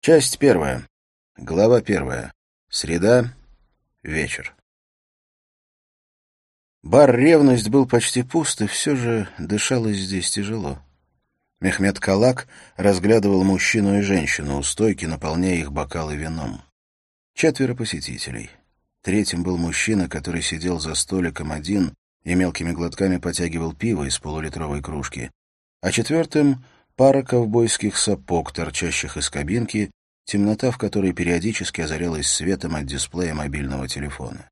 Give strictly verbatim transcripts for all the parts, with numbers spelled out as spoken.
Часть первая. Глава первая. Среда. Вечер. Бар «Ревность» был почти пуст, и все же дышалось здесь тяжело. Мехмед Калак разглядывал мужчину и женщину у стойки, наполняя их бокалы вином. Четверо посетителей. Третьим был мужчина, который сидел за столиком один и мелкими глотками потягивал пиво из полулитровой кружки. А четвертым — пара ковбойских сапог, торчащих из кабинки, темнота в которой периодически озарялась светом от дисплея мобильного телефона.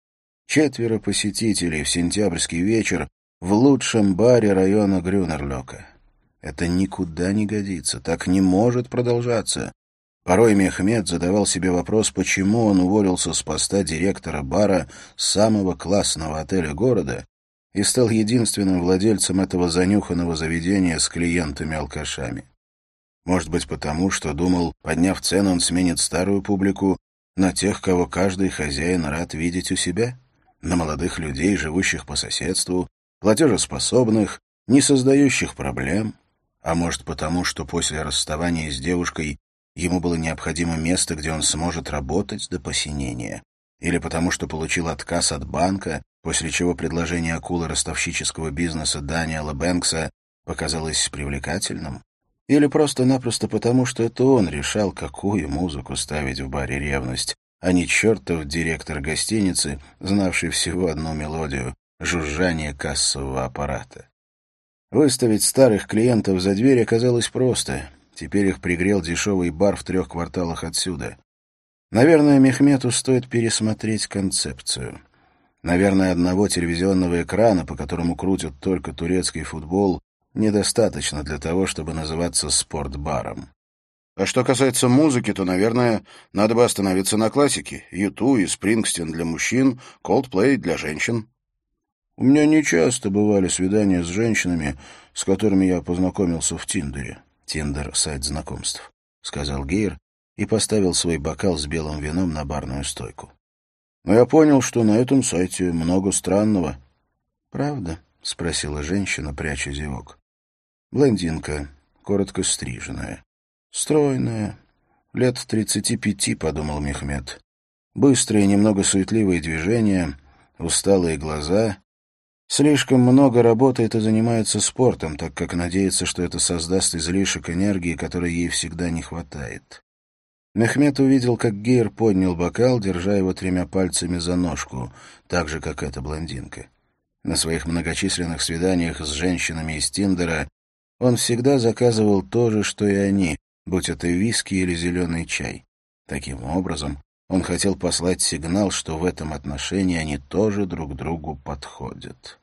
Четверо посетителей в сентябрьский вечер в лучшем баре района Грюнерлёка. Это никуда не годится, так не может продолжаться. Порой Мехмед задавал себе вопрос, почему он уволился с поста директора бара самого классного отеля города и стал единственным владельцем этого занюханного заведения с клиентами-алкашами. Может быть, потому, что думал, подняв цену, он сменит старую публику на тех, кого каждый хозяин рад видеть у себя, на молодых людей, живущих по соседству, платежеспособных, не создающих проблем. А может, потому, что после расставания с девушкой ему было необходимо место, где он сможет работать до посинения. Или потому, что получил отказ от банка, после чего предложение акулы ростовщического бизнеса Даниэла Бэнкса показалось привлекательным. Или просто-напросто потому, что это он решал, какую музыку ставить в баре «Ревность», а не чертов директор гостиницы, знавший всего одну мелодию — жужжание кассового аппарата. Выставить старых клиентов за дверь оказалось просто. Теперь их пригрел дешевый бар в трех кварталах отсюда. Наверное, Мехмету стоит пересмотреть концепцию. Наверное, одного телевизионного экрана, по которому крутят только турецкий футбол, недостаточно для того, чтобы называться спортбаром. А что касается музыки, то, наверное, надо бы остановиться на классике. ю ту и Спрингстин для мужчин, Coldplay для женщин. У меня нечасто бывали свидания с женщинами, с которыми я познакомился в Тиндере. Тиндер — сайт знакомств, — сказал Гейр и поставил свой бокал с белым вином на барную стойку. Но я понял, что на этом сайте много странного. «Правда?» — спросила женщина, пряча зевок. Блондинка, коротко стриженная. Стройная. Лет тридцати пяти, — подумал Мехмед. Быстрые, немного суетливые движения, усталые глаза. Слишком много работает и занимается спортом, так как надеется, что это создаст излишек энергии, которой ей всегда не хватает. Мехмед увидел, как Гейр поднял бокал, держа его тремя пальцами за ножку, так же, как эта блондинка. На своих многочисленных свиданиях с женщинами из Тиндера он всегда заказывал то же, что и они, будь это виски или зеленый чай. Таким образом, он хотел послать сигнал, что в этом отношении они тоже друг другу подходят.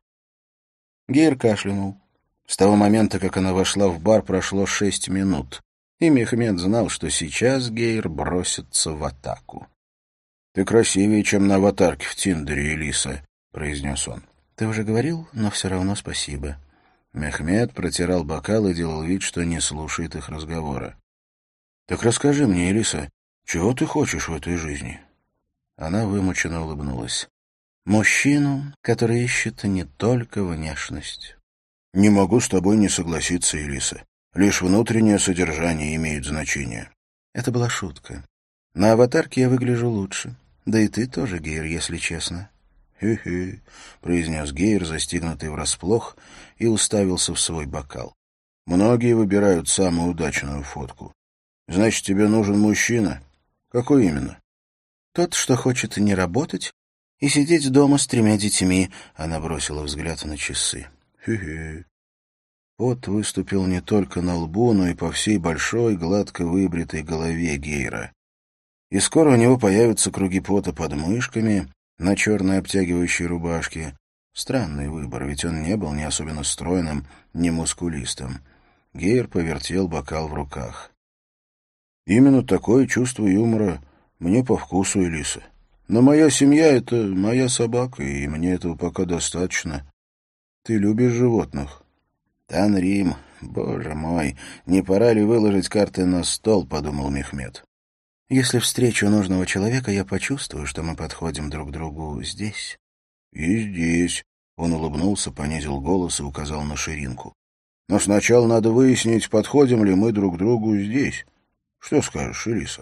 Гейр кашлянул. С того момента, как она вошла в бар, прошло шесть минут, и Мехмед знал, что сейчас Гейр бросится в атаку. — Ты красивее, чем на аватарке в Тиндере, Элиса, — произнес он. — Ты уже говорил, но все равно спасибо. Мехмед протирал бокал и делал вид, что не слушает их разговора. — Так расскажи мне, Элиса, чего ты хочешь в этой жизни? Она вымученно улыбнулась. — Мужчину, который ищет не только внешность. — Не могу с тобой не согласиться, Элиса. Лишь внутреннее содержание имеет значение. Это была шутка. На аватарке я выгляжу лучше. Да и ты тоже, Гейр, если честно. «Хе-хе», — произнес Гейр, застигнутый врасплох, и уставился в свой бокал. «Многие выбирают самую удачную фотку. Значит, тебе нужен мужчина? Какой именно?» «Тот, что хочет не работать и сидеть дома с тремя детьми», — она бросила взгляд на часы. «Хе-хе». Пот выступил не только на лбу, но и по всей большой, гладко выбритой голове Гейра. И скоро у него появятся круги пота под мышками, на черной обтягивающей рубашке. Странный выбор, ведь он не был ни особенно стройным, ни мускулистым. Гейр повертел бокал в руках. «Именно такое чувство юмора мне по вкусу, Элиса. Но моя семья — это моя собака, и мне этого пока достаточно. Ты любишь животных?» «Танрим, боже мой, не пора ли выложить карты на стол?» — подумал Мехмед. «Если встречу нужного человека, я почувствую, что мы подходим друг к другу здесь». «И здесь», — он улыбнулся, понизил голос и указал на ширинку. «Но сначала надо выяснить, подходим ли мы друг другу здесь. Что скажешь, Элиса?»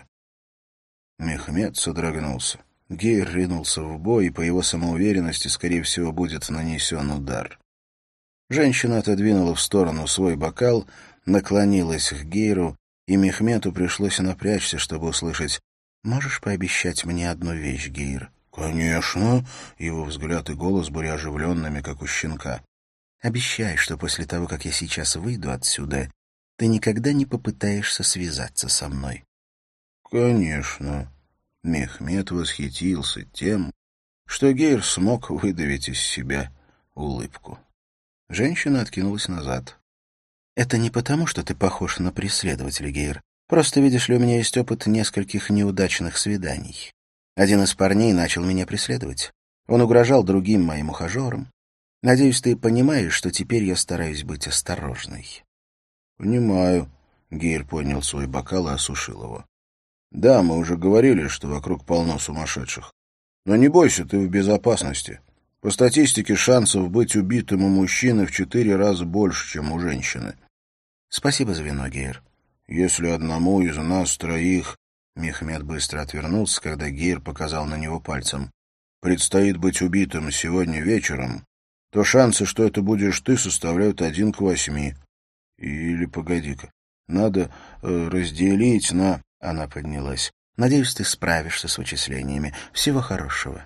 Мехмед содрогнулся. Гейр ринулся в бой, и по его самоуверенности, скорее всего, будет нанесен удар. Женщина отодвинула в сторону свой бокал, наклонилась к Гейру, и Мехмету пришлось напрячься, чтобы услышать: «Можешь пообещать мне одну вещь, Гейр?» «Конечно!» — его взгляд и голос были оживленными, как у щенка. «Обещай, что после того, как я сейчас выйду отсюда, ты никогда не попытаешься связаться со мной». «Конечно». Мехмед восхитился тем, что Гейр смог выдавить из себя улыбку. Женщина откинулась назад. «Это не потому, что ты похож на преследователя, Гейр. Просто, видишь ли, у меня есть опыт нескольких неудачных свиданий. Один из парней начал меня преследовать. Он угрожал другим моим ухажерам. Надеюсь, ты понимаешь, что теперь я стараюсь быть осторожной». «Понимаю». Гейр поднял свой бокал и осушил его. «Да, мы уже говорили, что вокруг полно сумасшедших. Но не бойся, ты в безопасности. По статистике, шансов быть убитым у мужчины в четыре раза больше, чем у женщины». «Спасибо за вино, Гейр». «Если одному из нас троих...» Мехмед быстро отвернулся, когда Гейр показал на него пальцем. «Предстоит быть убитым сегодня вечером, то шансы, что это будешь ты, составляют один к восьми. Или, погоди-ка, надо э, разделить на...» Она поднялась. «Надеюсь, ты справишься с вычислениями. Всего хорошего».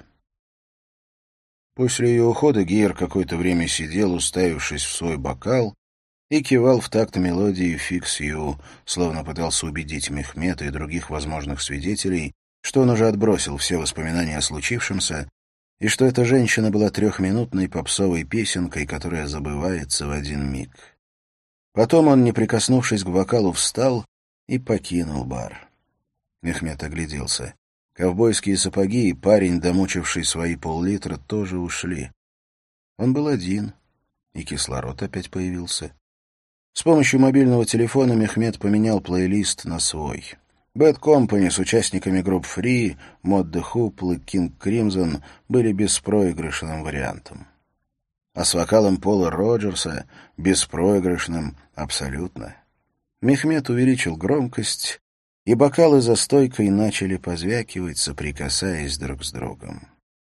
После ее ухода Гейр какое-то время сидел, уставившись в свой бокал, и кивал в такт мелодии «Fix You», словно пытался убедить Мехмета и других возможных свидетелей, что он уже отбросил все воспоминания о случившемся, и что эта женщина была трехминутной попсовой песенкой, которая забывается в один миг. Потом он, не прикоснувшись к бокалу, встал и покинул бар. Мехмед огляделся. Ковбойские сапоги и парень, домучивший свои пол-литра, тоже ушли. Он был один, и кислород опять появился. С помощью мобильного телефона Мехмед поменял плейлист на свой. Bad Company с участниками групп Free, Mod the Hoople и King Crimson были беспроигрышным вариантом. А с вокалом Пола Роджерса беспроигрышным абсолютно. Мехмед увеличил громкость, и бокалы за стойкой начали позвякивать, соприкасаясь друг с другом.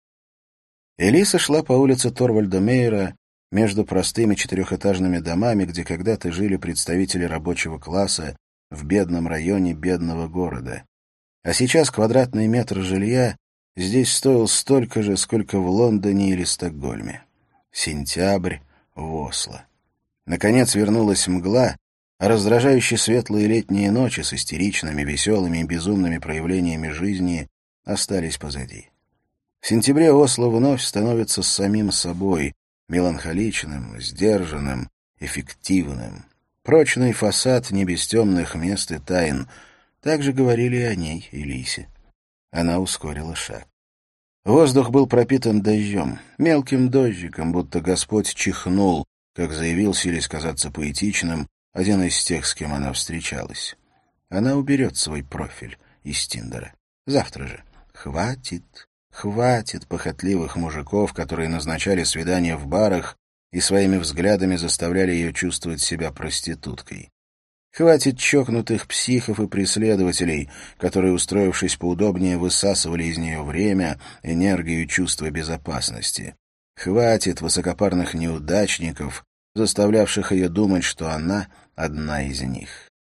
Элиса шла по улице Торвальда Мейера между простыми четырехэтажными домами, где когда-то жили представители рабочего класса в бедном районе бедного города. А сейчас квадратный метр жилья здесь стоил столько же, сколько в Лондоне или Стокгольме. Сентябрь в Осло. Наконец вернулась мгла, а раздражающие светлые летние ночи с истеричными, веселыми и безумными проявлениями жизни остались позади. В сентябре Осло вновь становится самим собой, меланхоличным, сдержанным, эффективным. Прочный фасад не без темных мест и тайн. Так же говорили и о ней, Элисе. Она ускорила шаг. Воздух был пропитан дождем, мелким дождиком, будто Господь чихнул, как заявил, силясь казаться поэтичным, один из тех, с кем она встречалась. Она уберет свой профиль из Тиндера. Завтра же. Хватит, хватит похотливых мужиков, которые назначали свидания в барах и своими взглядами заставляли ее чувствовать себя проституткой. Хватит чокнутых психов и преследователей, которые, устроившись поудобнее, высасывали из нее время, энергию и чувство безопасности. Хватит высокопарных неудачников, заставлявших ее думать, что она одна из них.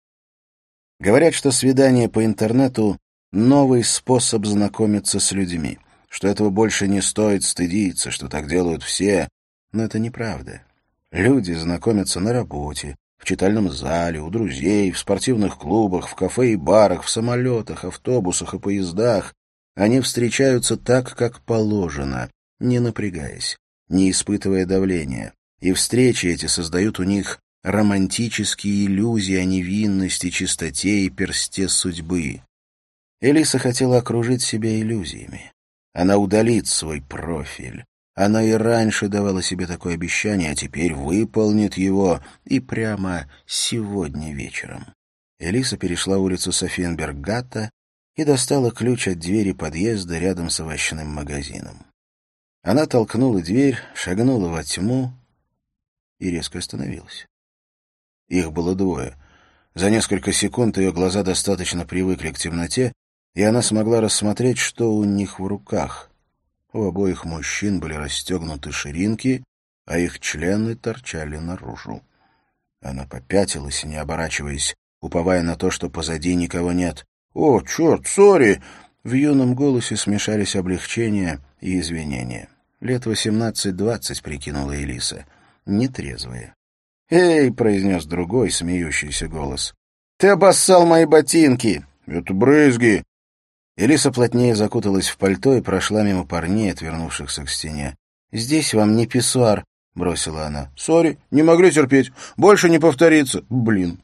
Говорят, что свидание по интернету — новый способ знакомиться с людьми, что этого больше не стоит стыдиться, что так делают все, но это неправда. Люди знакомятся на работе, в читальном зале, у друзей, в спортивных клубах, в кафе и барах, в самолетах, автобусах и поездах. Они встречаются так, как положено, не напрягаясь, не испытывая давления. И встречи эти создают у них романтические иллюзии о невинности, чистоте и персте судьбы. Элиса хотела окружить себя иллюзиями. Она удалит свой профиль. Она и раньше давала себе такое обещание, а теперь выполнит его и прямо сегодня вечером. Элиса перешла улицу Софиенберг-Гатта и достала ключ от двери подъезда рядом с овощным магазином. Она толкнула дверь, шагнула во тьму и резко остановилась. Их было двое. За несколько секунд ее глаза достаточно привыкли к темноте, и она смогла рассмотреть, что у них в руках. У обоих мужчин были расстегнуты ширинки, а их члены торчали наружу. Она попятилась, не оборачиваясь, уповая на то, что позади никого нет. «О, черт, сори!» В юном голосе смешались облегчение и извинения. Лет восемнадцать-двадцать, прикинула Элиса. Нетрезвые. «Эй!» — произнес другой, смеющийся голос. «Ты обоссал мои ботинки!» «Это брызги!» Элиса плотнее закуталась в пальто и прошла мимо парней, отвернувшихся к стене. «Здесь вам не писсуар», — бросила она. «Сори, не могли терпеть. Больше не повторится. Блин».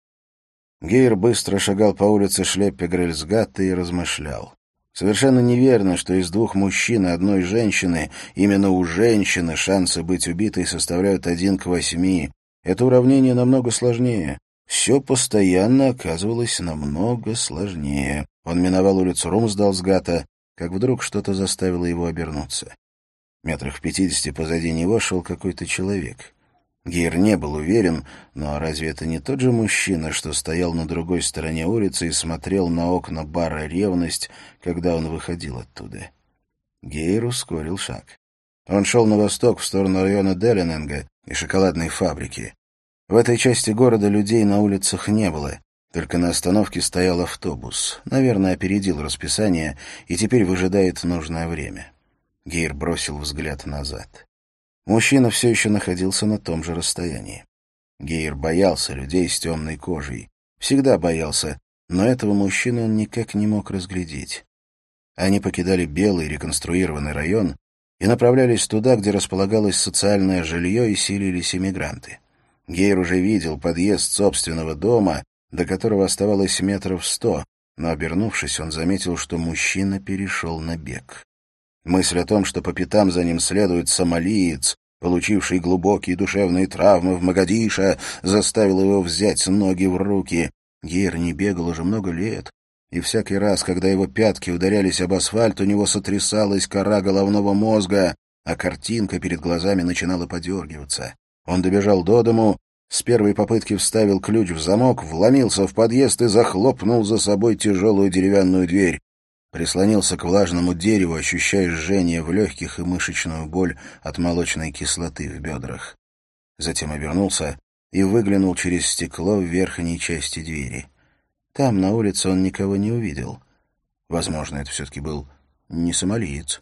Гейр быстро шагал по улице Шлеппе-Грельсгатта и размышлял. Совершенно неверно, что из двух мужчин и одной женщины именно у женщины шансы быть убитой составляют один к восьми. Это уравнение намного сложнее. Все постоянно оказывалось намного сложнее. Он миновал улицу Румсдалсгата, как вдруг что-то заставило его обернуться. Метрах в пятидесяти позади него шел какой-то человек. Гейр не был уверен, но разве это не тот же мужчина, что стоял на другой стороне улицы и смотрел на окна бара «Ревность», когда он выходил оттуда? Гейр ускорил шаг. Он шел на восток, в сторону района Деллененга и шоколадной фабрики. В этой части города людей на улицах не было. Только на остановке стоял автобус. Наверное, опередил расписание и теперь выжидает нужное время. Гейр бросил взгляд назад. Мужчина все еще находился на том же расстоянии. Гейр боялся людей с темной кожей. Всегда боялся, но этого мужчину он никак не мог разглядеть. Они покидали белый реконструированный район и направлялись туда, где располагалось социальное жилье и селились иммигранты. Гейр уже видел подъезд собственного дома, до которого оставалось метров сто, но, обернувшись, он заметил, что мужчина перешел на бег. Мысль о том, что по пятам за ним следует сомалиец, получивший глубокие душевные травмы в Могадишо, заставила его взять ноги в руки. Гейр не бегал уже много лет, и всякий раз, когда его пятки ударялись об асфальт, у него сотрясалась кора головного мозга, а картинка перед глазами начинала подергиваться. Он добежал до дому, с первой попытки вставил ключ в замок, вломился в подъезд и захлопнул за собой тяжелую деревянную дверь. Прислонился к влажному дереву, ощущая жжение в легких и мышечную боль от молочной кислоты в бедрах. Затем обернулся и выглянул через стекло в верхней части двери. Там, на улице, он никого не увидел. Возможно, это все-таки был не сомалиец.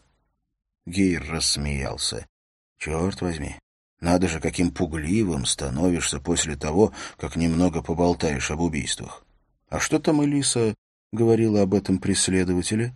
Гейр рассмеялся. «Черт возьми! Надо же, каким пугливым становишься после того, как немного поболтаешь об убийствах. А что там Элиса говорила об этом преследователе?»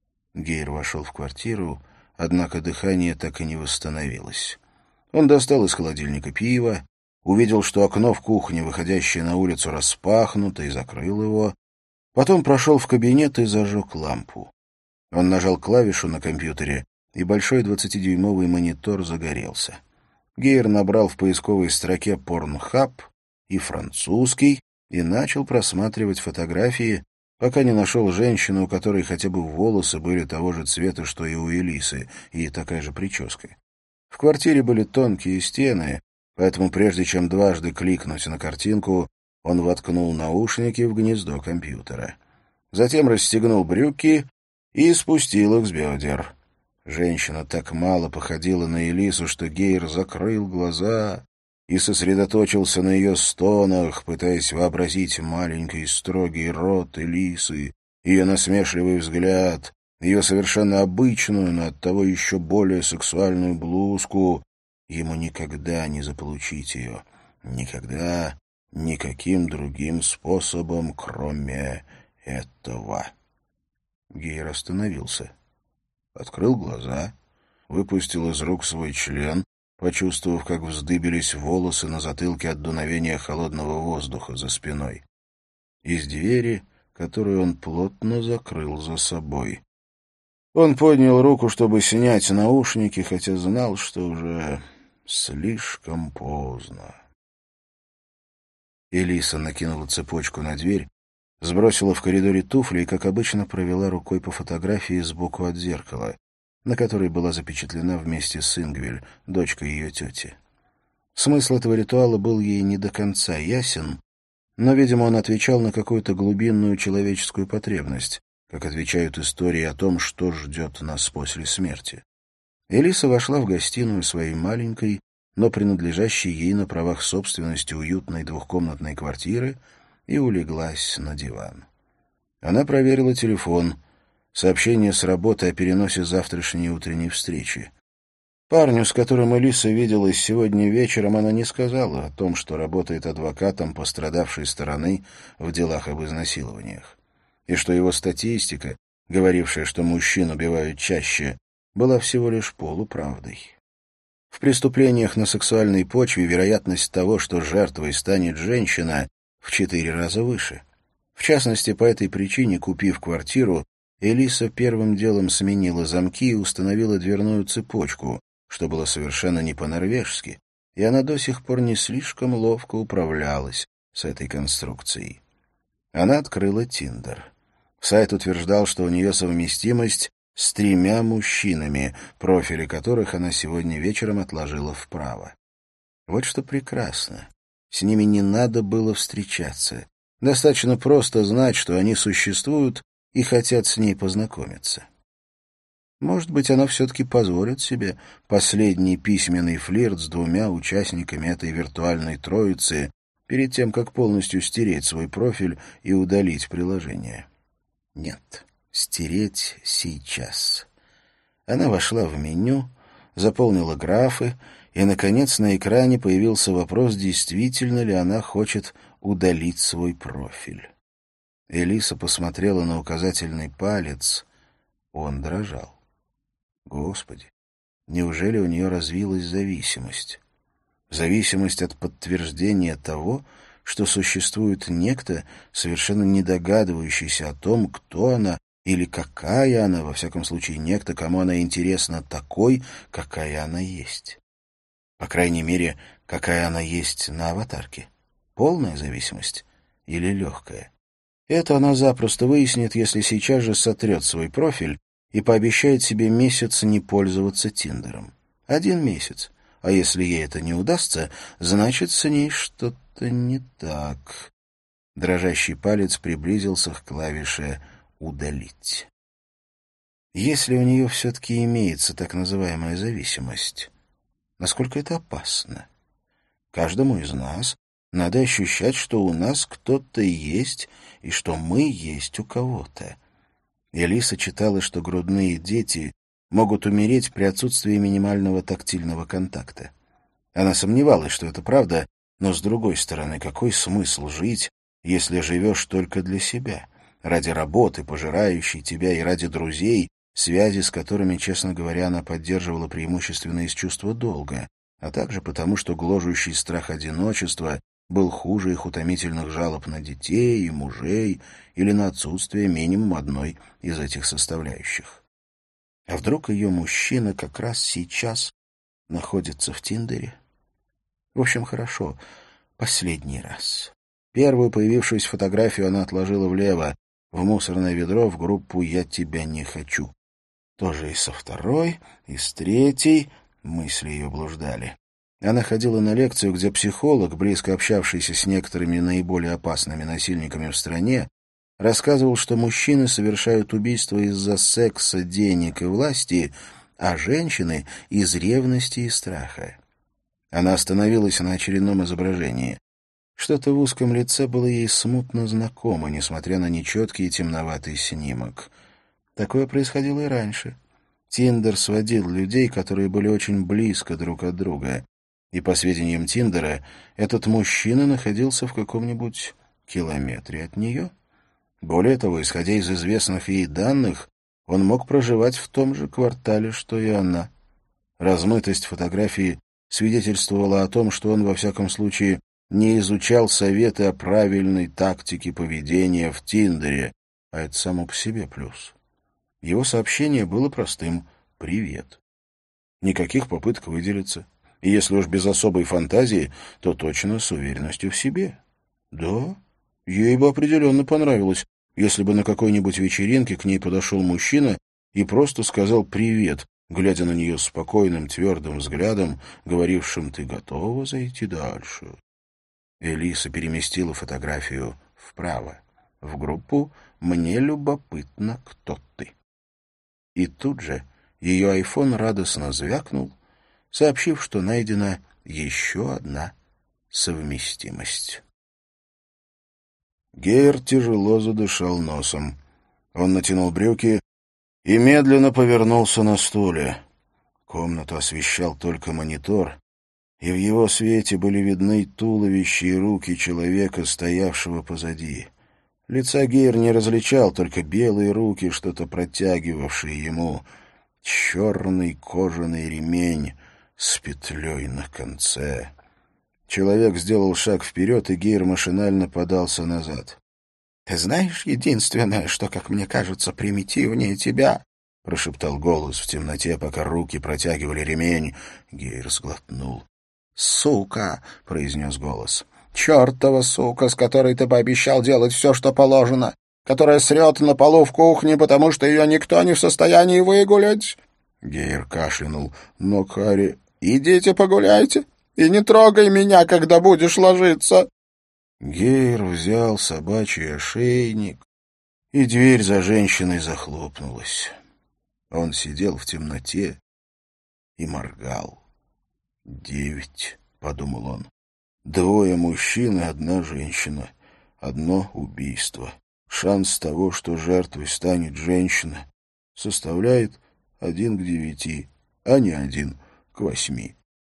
Гейр вошел в квартиру, однако дыхание так и не восстановилось. Он достал из холодильника пиво, увидел, что окно в кухне, выходящее на улицу, распахнуто, и закрыл его. Потом прошел в кабинет и зажег лампу. Он нажал клавишу на компьютере, и большой двадцатидюймовый монитор загорелся. Гейр набрал в поисковой строке «Порнхаб» и «французский» и начал просматривать фотографии, пока не нашел женщину, у которой хотя бы волосы были того же цвета, что и у Элисы, и такая же прическа. В квартире были тонкие стены, поэтому прежде чем дважды кликнуть на картинку, он воткнул наушники в гнездо компьютера. Затем расстегнул брюки и спустил их с бедер. Женщина так мало походила на Элису, что Гейр закрыл глаза и сосредоточился на ее стонах, пытаясь вообразить маленький строгий рот Элисы, ее насмешливый взгляд, ее совершенно обычную, но оттого еще более сексуальную блузку. Ему никогда не заполучить ее. Никогда, никаким другим способом, кроме этого. Гейр остановился. Открыл глаза, выпустил из рук свой член, почувствовав, как вздыбились волосы на затылке от дуновения холодного воздуха за спиной. Из двери, которую он плотно закрыл за собой. Он поднял руку, чтобы снять наушники, хотя знал, что уже слишком поздно. Элиса накинула цепочку на дверь, сбросила в коридоре туфли и, как обычно, провела рукой по фотографии сбоку от зеркала, на которой была запечатлена вместе с Ингвель, дочкой ее тети. Смысл этого ритуала был ей не до конца ясен, Но, видимо, он отвечал на какую-то глубинную человеческую потребность, как отвечают истории о том, что ждет нас после смерти. Элиса вошла в гостиную своей маленькой, но принадлежащей ей на правах собственности уютной двухкомнатной квартиры и улеглась на диван. Она проверила телефон, сообщение с работы о переносе завтрашней утренней встречи. Парню, с которым Элиса виделась сегодня вечером, она не сказала о том, что работает адвокатом пострадавшей стороны в делах об изнасилованиях, и что его статистика, говорившая, что мужчин убивают чаще, была всего лишь полуправдой. В преступлениях на сексуальной почве вероятность того, что жертвой станет женщина, в четыре раза выше. В частности, по этой причине, купив квартиру, Элиса первым делом сменила замки и установила дверную цепочку, что было совершенно не по-норвежски, и она до сих пор не слишком ловко управлялась с этой конструкцией. Она открыла Тиндер. Сайт утверждал, что у нее совместимость с тремя мужчинами, профили которых она сегодня вечером отложила вправо. Вот что прекрасно. С ними не надо было встречаться. Достаточно просто знать, что они существуют и хотят с ней познакомиться. Может быть, она все-таки позволит себе последний письменный флирт с двумя участниками этой виртуальной троицы перед тем, как полностью стереть свой профиль и удалить приложение. Нет, стереть сейчас. Она вошла в меню, заполнила графы, и, наконец, на экране появился вопрос, действительно ли она хочет удалить свой профиль. Элиса посмотрела на указательный палец. Он дрожал. Господи, неужели у нее развилась зависимость? Зависимость от подтверждения того, что существует некто, совершенно не догадывающийся о том, кто она или какая она, во всяком случае, некто, кому она интересна такой, какая она есть. По крайней мере, какая она есть на аватарке. Полная зависимость или легкая? Это она запросто выяснит, если сейчас же сотрет свой профиль и пообещает себе месяц не пользоваться Тиндером. Один месяц. А если ей это не удастся, значит, с ней что-то не так. Дрожащий палец приблизился к клавише «Удалить». Если у нее все-таки имеется так называемая зависимость, насколько это опасно? Каждому из нас надо ощущать, что у нас кто-то есть и что мы есть у кого-то. Элиса читала, что грудные дети могут умереть при отсутствии минимального тактильного контакта. Она сомневалась, что это правда, но, с другой стороны, какой смысл жить, если живешь только для себя, ради работы, пожирающей тебя, и ради друзей, связи с которыми, честно говоря, она поддерживала преимущественно из чувства долга, а также потому, что гложущий страх одиночества был хуже их утомительных жалоб на детей и мужей или на отсутствие минимум одной из этих составляющих. А вдруг ее мужчина как раз сейчас находится в Тиндере? В общем, хорошо. Последний раз. Первую появившуюся фотографию она отложила влево, в мусорное ведро, в группу «Я тебя не хочу». Тоже и со второй, и с третьей мысли ее блуждали. Она ходила на лекцию, где психолог, близко общавшийся с некоторыми наиболее опасными насильниками в стране, рассказывал, что мужчины совершают убийства из-за секса, денег и власти, а женщины — из ревности и страха. Она остановилась на очередном изображении. Что-то в узком лице было ей смутно знакомо, несмотря на нечеткий и темноватый снимок. Такое происходило и раньше. Тиндер сводил людей, которые были очень близко друг от друга. И, по сведениям Тиндера, этот мужчина находился в каком-нибудь километре от нее. Более того, исходя из известных ей данных, он мог проживать в том же квартале, что и она. Размытость фотографии свидетельствовала о том, что он, во всяком случае, не изучал советы о правильной тактике поведения в Тиндере, а это само по себе плюс. Его сообщение было простым «Привет». Никаких попыток выделиться. И если уж без особой фантазии, то точно с уверенностью в себе. Да, ей бы определенно понравилось, если бы на какой-нибудь вечеринке к ней подошел мужчина и просто сказал «привет», глядя на нее спокойным, твердым взглядом, говорившим «ты готова зайти дальше?». Элиса переместила фотографию вправо, в группу «Мне любопытно, кто ты». И тут же ее айфон радостно звякнул, сообщив, что найдена еще одна совместимость. Гейр тяжело задышал носом. Он натянул брюки и медленно повернулся на стуле. Комнату освещал только монитор, и в его свете были видны туловище и руки человека, стоявшего позади. Лица Гейр не различал, только белые руки, что-то протягивавшие ему. Черный кожаный ремень с петлей на конце. Человек сделал шаг вперед, и Гейр машинально подался назад. — Ты знаешь единственное, что, как мне кажется, примитивнее тебя? — прошептал голос в темноте, пока руки протягивали ремень. Гейр сглотнул. — Сука! — произнес голос. — Чертова сука, с которой ты пообещал делать все, что положено, которая срет на полу в кухне, потому что ее никто не в состоянии выгулять. Гейр кашлянул. — Но, Харри... — Идите погуляйте и не трогай меня, когда будешь ложиться. Гейр взял собачий ошейник, и дверь за женщиной захлопнулась. Он сидел в темноте и моргал. «Девять», — подумал он. «Двое мужчин и одна женщина. Одно убийство. Шанс того, что жертвой станет женщина, составляет один к девяти, а не один к восьми».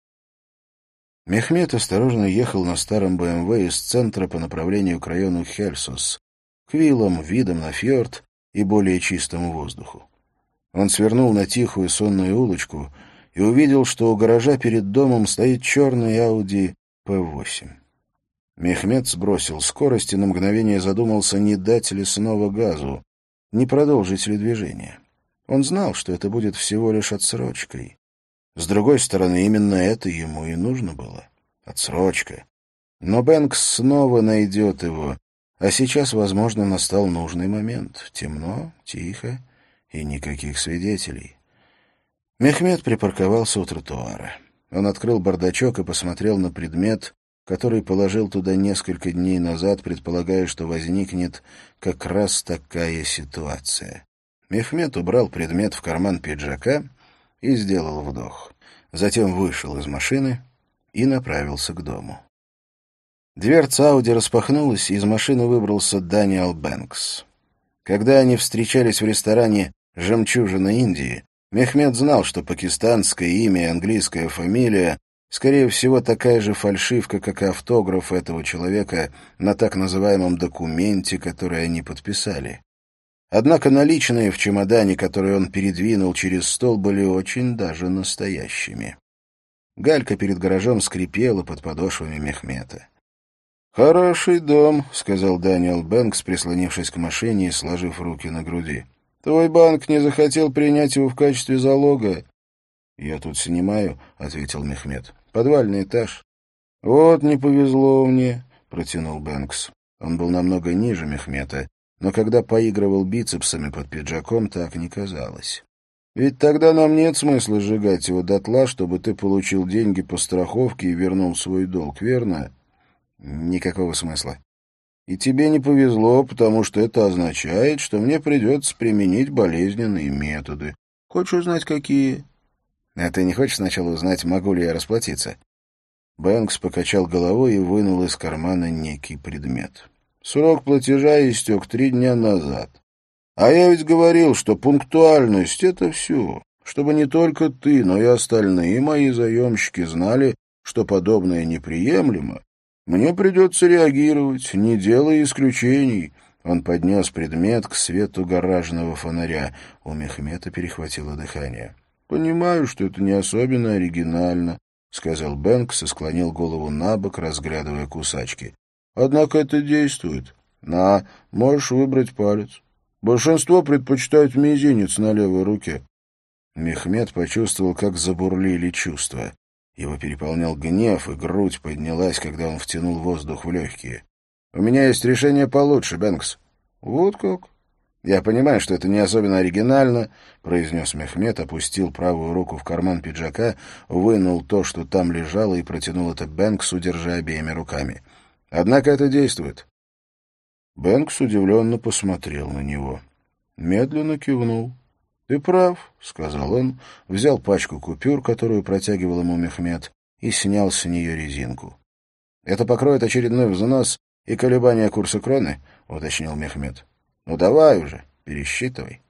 Мехмед осторожно ехал на старом бэ эм вэ из центра по направлению к району Хельсос, к виллам, видам на фьорд и более чистому воздуху. Он свернул на тихую сонную улочку и увидел, что у гаража перед домом стоит черный Ауди пэ восемь. Мехмед сбросил скорость и на мгновение задумался, не дать ли снова газу, не продолжить ли движение. Он знал, что это будет всего лишь отсрочкой. С другой стороны, именно это ему и нужно было. Отсрочка. Но Бэнкс снова найдет его, а сейчас, возможно, настал нужный момент. Темно, тихо и никаких свидетелей. Мехмед припарковался у тротуара. Он открыл бардачок и посмотрел на предмет, который положил туда несколько дней назад, предполагая, что возникнет как раз такая ситуация. Мехмед убрал предмет в карман пиджака и сделал вдох. Затем вышел из машины и направился к дому. Дверца Ауди распахнулась, и из машины выбрался Даниэл Бэнкс. Когда они встречались в ресторане «Жемчужина Индии», Мехмед знал, что пакистанское имя и английская фамилия, скорее всего, такая же фальшивка, как и автограф этого человека на так называемом документе, который они подписали. Однако наличные в чемодане, который он передвинул через стол, были очень даже настоящими. Галька перед гаражом скрипела под подошвами Мехмета. «Хороший дом», — сказал Даниэл Бэнкс, прислонившись к машине и сложив руки на груди. «Твой банк не захотел принять его в качестве залога». «Я тут снимаю», — ответил Мехмет. «Подвальный этаж». «Вот не повезло мне», — протянул Бэнкс. Он был намного ниже Мехмета, но когда поигрывал бицепсами под пиджаком, так не казалось. «Ведь тогда нам нет смысла сжигать его дотла, чтобы ты получил деньги по страховке и вернул свой долг, верно?» «Никакого смысла. И тебе не повезло, потому что это означает, что мне придется применить болезненные методы. Хочешь узнать, какие?» «А ты не хочешь сначала узнать, могу ли я расплатиться?» Бэнкс покачал головой и вынул из кармана некий предмет. «Срок платежа истек три дня назад. А я ведь говорил, что пунктуальность — это все, чтобы не только ты, но и остальные мои заемщики знали, что подобное неприемлемо. Мне придется реагировать, не делая исключений». Он поднес предмет к свету гаражного фонаря. У Мехмета перехватило дыхание. «Понимаю, что это не особенно оригинально», — сказал Бэнкс и склонил голову на бок, разглядывая кусачки. «Однако это действует. На, можешь выбрать палец. Большинство предпочитают мизинец на левой руке». Мехмет почувствовал, как забурлили чувства. Его переполнял гнев, и грудь поднялась, когда он втянул воздух в легкие. «У меня есть решение получше, Бэнкс». «Вот как?» «Я понимаю, что это не особенно оригинально», — произнес Мехмет, опустил правую руку в карман пиджака, вынул то, что там лежало, и протянул это Бэнксу, держа обеими руками. Однако это действует». Бэнкс удивленно посмотрел на него. Медленно кивнул. «Ты прав», — сказал он, взял пачку купюр, которую протягивал ему Мехмед, и снял с нее резинку. «Это покроет очередной взнос и колебания курса кроны», — уточнил Мехмед. «Ну давай уже, пересчитывай».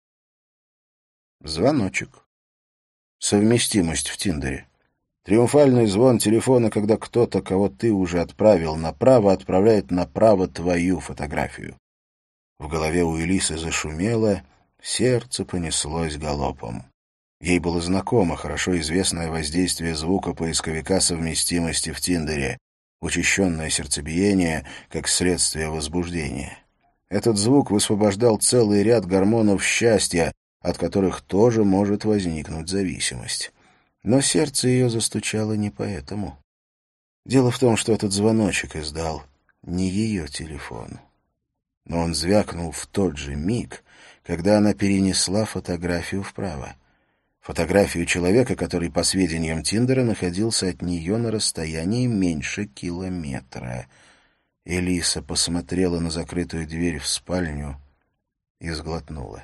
Звоночек. Совместимость в Тиндере. Триумфальный звон телефона, когда кто-то, кого ты уже отправил направо, отправляет направо твою фотографию. В голове у Элисы зашумело, сердце понеслось галопом. Ей было знакомо хорошо известное воздействие звука поисковика совместимости в Тиндере, учащенное сердцебиение как следствие возбуждения. Этот звук высвобождал целый ряд гормонов счастья, от которых тоже может возникнуть зависимость. Но сердце ее застучало не поэтому. Дело в том, что этот звоночек издал не ее телефон. Но он звякнул в тот же миг, когда она перенесла фотографию вправо. Фотографию человека, который, по сведениям Тиндера, находился от нее на расстоянии меньше километра. Элиса посмотрела на закрытую дверь в спальню и сглотнула.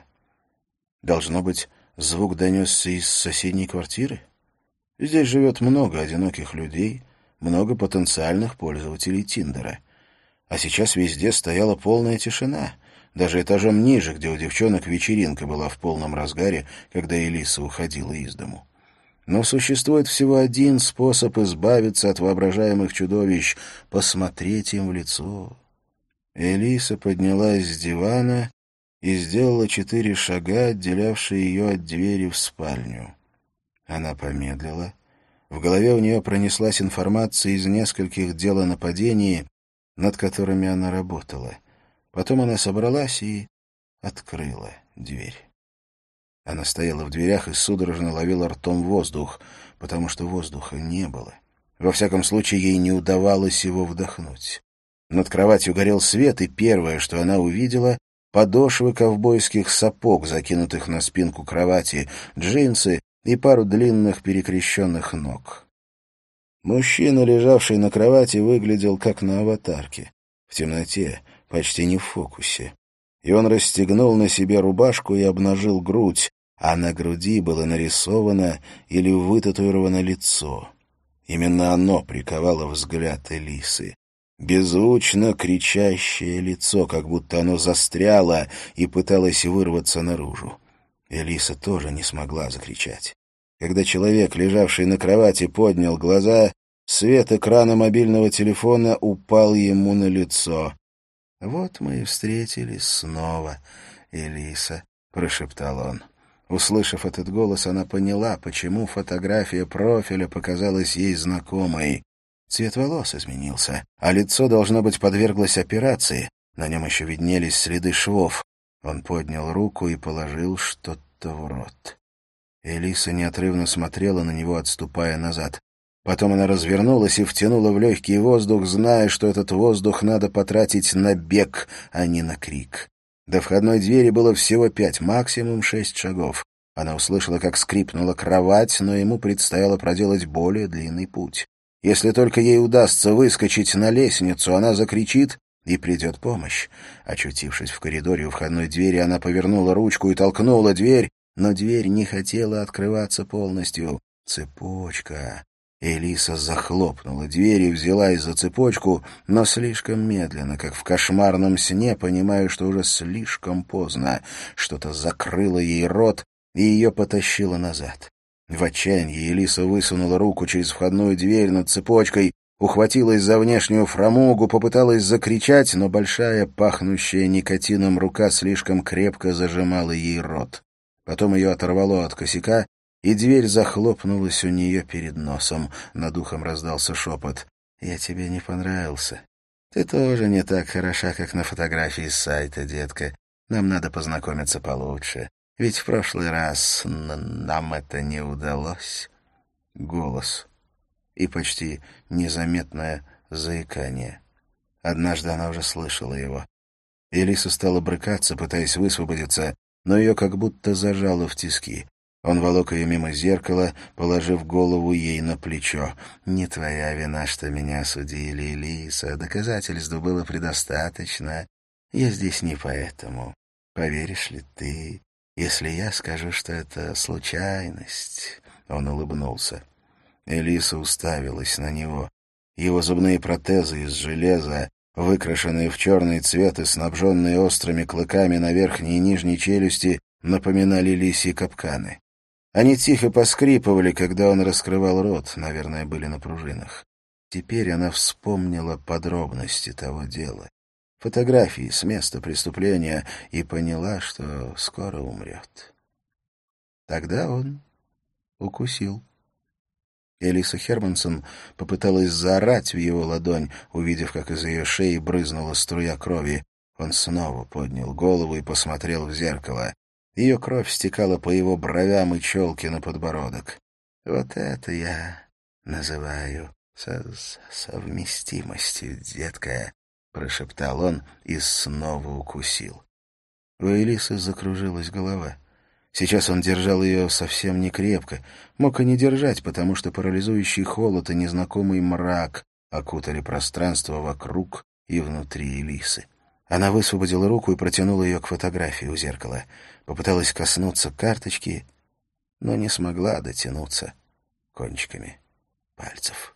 Должно быть, звук донесся из соседней квартиры? Здесь живет много одиноких людей, много потенциальных пользователей Тиндера. А сейчас везде стояла полная тишина, даже этажом ниже, где у девчонок вечеринка была в полном разгаре, когда Элиса уходила из дому. Но существует всего один способ избавиться от воображаемых чудовищ — посмотреть им в лицо. Элиса поднялась с дивана и сделала четыре шага, отделявшие ее от двери в спальню. Она помедлила. В голове у нее пронеслась информация из нескольких дел о нападении, над которыми она работала. Потом она собралась и открыла дверь. Она стояла в дверях и судорожно ловила ртом воздух, потому что воздуха не было. Во всяком случае, ей не удавалось его вдохнуть. Над кроватью горел свет, и первое, что она увидела — подошвы ковбойских сапог, закинутых на спинку кровати, джинсы и пару длинных перекрещенных ног. Мужчина, лежавший на кровати, выглядел как на аватарке. В темноте, почти не в фокусе. И он расстегнул на себе рубашку и обнажил грудь, а на груди было нарисовано или вытатуировано лицо. Именно оно приковало взгляд Элисы. Беззвучно кричащее лицо, как будто оно застряло и пыталось вырваться наружу. Элиса тоже не смогла закричать. Когда человек, лежавший на кровати, поднял глаза, свет экрана мобильного телефона упал ему на лицо. «Вот мы и встретились снова, Элиса», — прошептал он. Услышав этот голос, она поняла, почему фотография профиля показалась ей знакомой. Цвет волос изменился, а лицо, должно быть, подверглось операции. На нем еще виднелись следы швов. Он поднял руку и положил что-то в рот. Элиса неотрывно смотрела на него, отступая назад. Потом она развернулась и втянула в легкий воздух, зная, что этот воздух надо потратить на бег, а не на крик. До входной двери было всего пять, максимум шесть шагов. Она услышала, как скрипнула кровать, но ему предстояло проделать более длинный путь. Если только ей удастся выскочить на лестницу, она закричит, и придет помощь. Очутившись в коридоре у входной двери, она повернула ручку и толкнула дверь, но дверь не хотела открываться полностью. Цепочка. Элиса захлопнула дверь и взялась за цепочку, но слишком медленно, как в кошмарном сне, понимая, что уже слишком поздно. Что-то закрыло ей рот, и ее потащило назад. В отчаянии Элиса высунула руку через входную дверь над цепочкой, ухватилась за внешнюю фрамугу, попыталась закричать, но большая, пахнущая никотином рука слишком крепко зажимала ей рот. Потом ее оторвало от косяка, и дверь захлопнулась у нее перед носом. Над ухом раздался шепот. «Я тебе не понравился. Ты тоже не так хороша, как на фотографии с сайта, детка. Нам надо познакомиться получше. Ведь в прошлый раз нам это не удалось». Голос и почти незаметное заикание. Однажды она уже слышала его. Элиса стала брыкаться, пытаясь высвободиться, но ее как будто зажало в тиски. Он волок ее мимо зеркала, положив голову ей на плечо. «Не твоя вина, что меня осудили, Элиса. Доказательств было предостаточно. Я здесь не поэтому. Поверишь ли ты, если я скажу, что это случайность?» Он улыбнулся. Элиса уставилась на него. Его зубные протезы из железа, выкрашенные в черный цвет и снабженные острыми клыками на верхней и нижней челюсти, напоминали лисьи капканы. Они тихо поскрипывали, когда он раскрывал рот, наверное, были на пружинах. Теперь она вспомнила подробности того дела, фотографии с места преступления, и поняла, что скоро умрет. Тогда он укусил. Элиса Хермансон попыталась заорать в его ладонь, увидев, как из ее шеи брызнула струя крови. Он снова поднял голову и посмотрел в зеркало. Ее кровь стекала по его бровям и челке на подбородок. «Вот это я называю со совместимостью, детка», — прошептал он и снова укусил. У Элисы закружилась голова. Сейчас он держал ее совсем не крепко, мог и не держать, потому что парализующий холод и незнакомый мрак окутали пространство вокруг и внутри Элисы. Она высвободила руку и протянула ее к фотографии у зеркала. Попыталась коснуться карточки, но не смогла дотянуться кончиками пальцев.